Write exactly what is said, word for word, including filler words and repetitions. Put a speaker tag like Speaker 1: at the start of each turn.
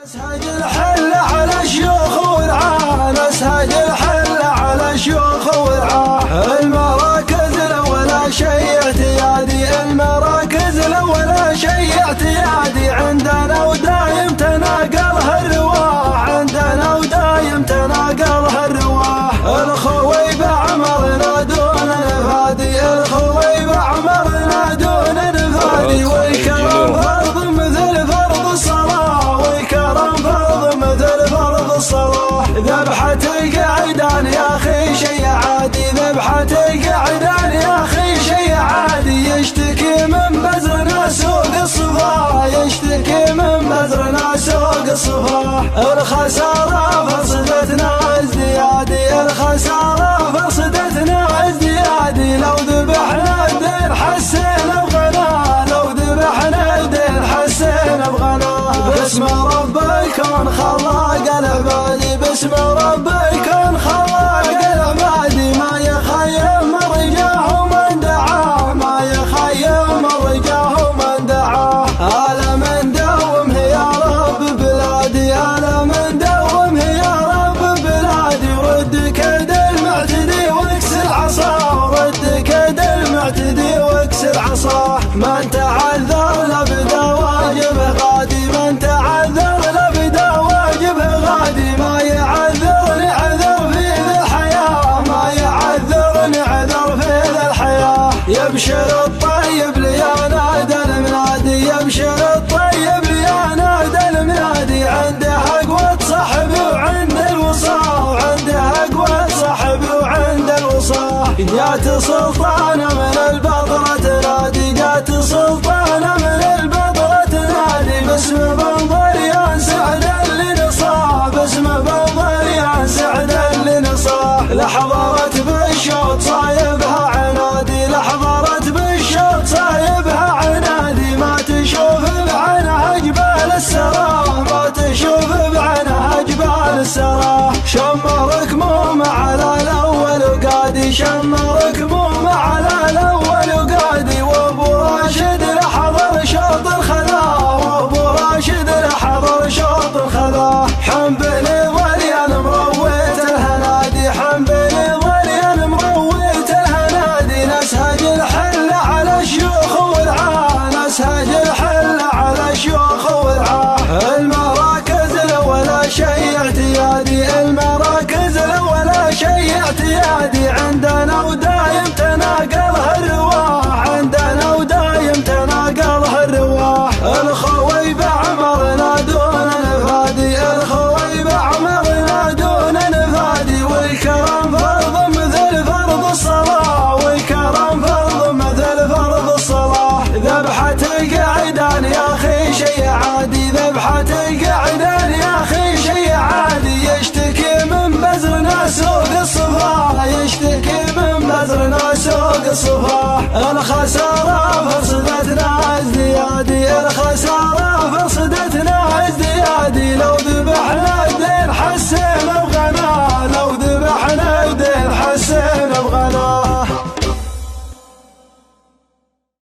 Speaker 1: نسهج الحل على الشيوخ ورعاه، نسهج الحل على الشيوخ ورعاه، المراكز ولا شيء اعتيادي، المراكز ولا شيء اعتيادي، عندنا ودايم تناقلها الرواح، عندنا ودايم تناقلها الرواح، الخوي بعمرنا دون نفادي، الخوي بعمرنا دون نفادي، والكرم فرض مثل فرض الصلاة، والكرم فرض مثل فرض الصلاة، ذبحة القعدان يا اخي شي عادي، ذبحة القعدان يا اخي شي عادي، يشتكي من بزرنا سوق الصفا، يشتكي من بزرنا سوق الصفا، الخسارة فرصتنا ازديادي، الخسارة فرصتنا ازديادي، لو ذبحنا الدين حسينا بغناه، لو ذبحنا الدين حسينا بغناه، باسم رب الكون خلاق العبادي، باسم رب الكون خلاق العبادي، ما يخيم من رجاه من دعاه، ما يخيم من رجاه من دعاه، على من دومه يا رب بلادي، على من دومه يا رب بلادي، رد كيد المعتدي واكسر عصاه، رد كيد المعتدي واكسر عصاه، من تعذر لبدا واجبه غادي، من تعذر لبدا واجبه غادي، ما يعذرني عذر في ذي الحياة، ما يعذرني عذر في ذي الحياة، يبشر الطيب ليا نادى المنادي، يبشر الطيب ليا نادى المنادي، عنده اقوى صحبي وعنده الوصاه، وعنده اقوى صحبي وعنده الوصاه، جات سلطانه من البطرة تنادي، جات سلطانه من البطرة تنادي، باسم بنظر يا سعد اللي نصاه، باسم بنظر يا سعد اللي نصاه، لحضرت بالشوط صايبها عنادي، لحضرت بالشوط صايبها عنادي، ما تشوف بعينها جبال السراه، ما تشوف بعينها جبال السراه، شمرك موم على الاول وقادي، شمرك موم على الاول وقادي، وابو راشد لحضر شوط الخذا، وابو راشد لحضر شوط الخذا، حنبلي ضليان مرويت الهنادي، حنبلي ضليان مرويت الهنادي، نسهج الحل على الشيوخ ورعاه، نسهج الحل على الشيوخ ورعاه، المراكز ولا شيء اعتيادي، المراكز ولا شيء اعتيادي، عندنا ودايم تناقلها الرواح، عندنا ودايم تناقلها الرواح، الخوي بعمرنا دون نفادي، الخوي بعمرنا دون نفادي، والكرم فرض مثل فرض الصلاة، والكرم فرض مثل فرض الصلاة، ذبحة القعدان يا اخي شي عادي، ذبحة القعدان يا اخي شي عادي، يشتكي من بزرنا سوق الصفا، يشتكي من بزرنا سوق الصفا، الخسارة فرصتنا ازديادي، الخسارة فرصتنا ازديادي، لو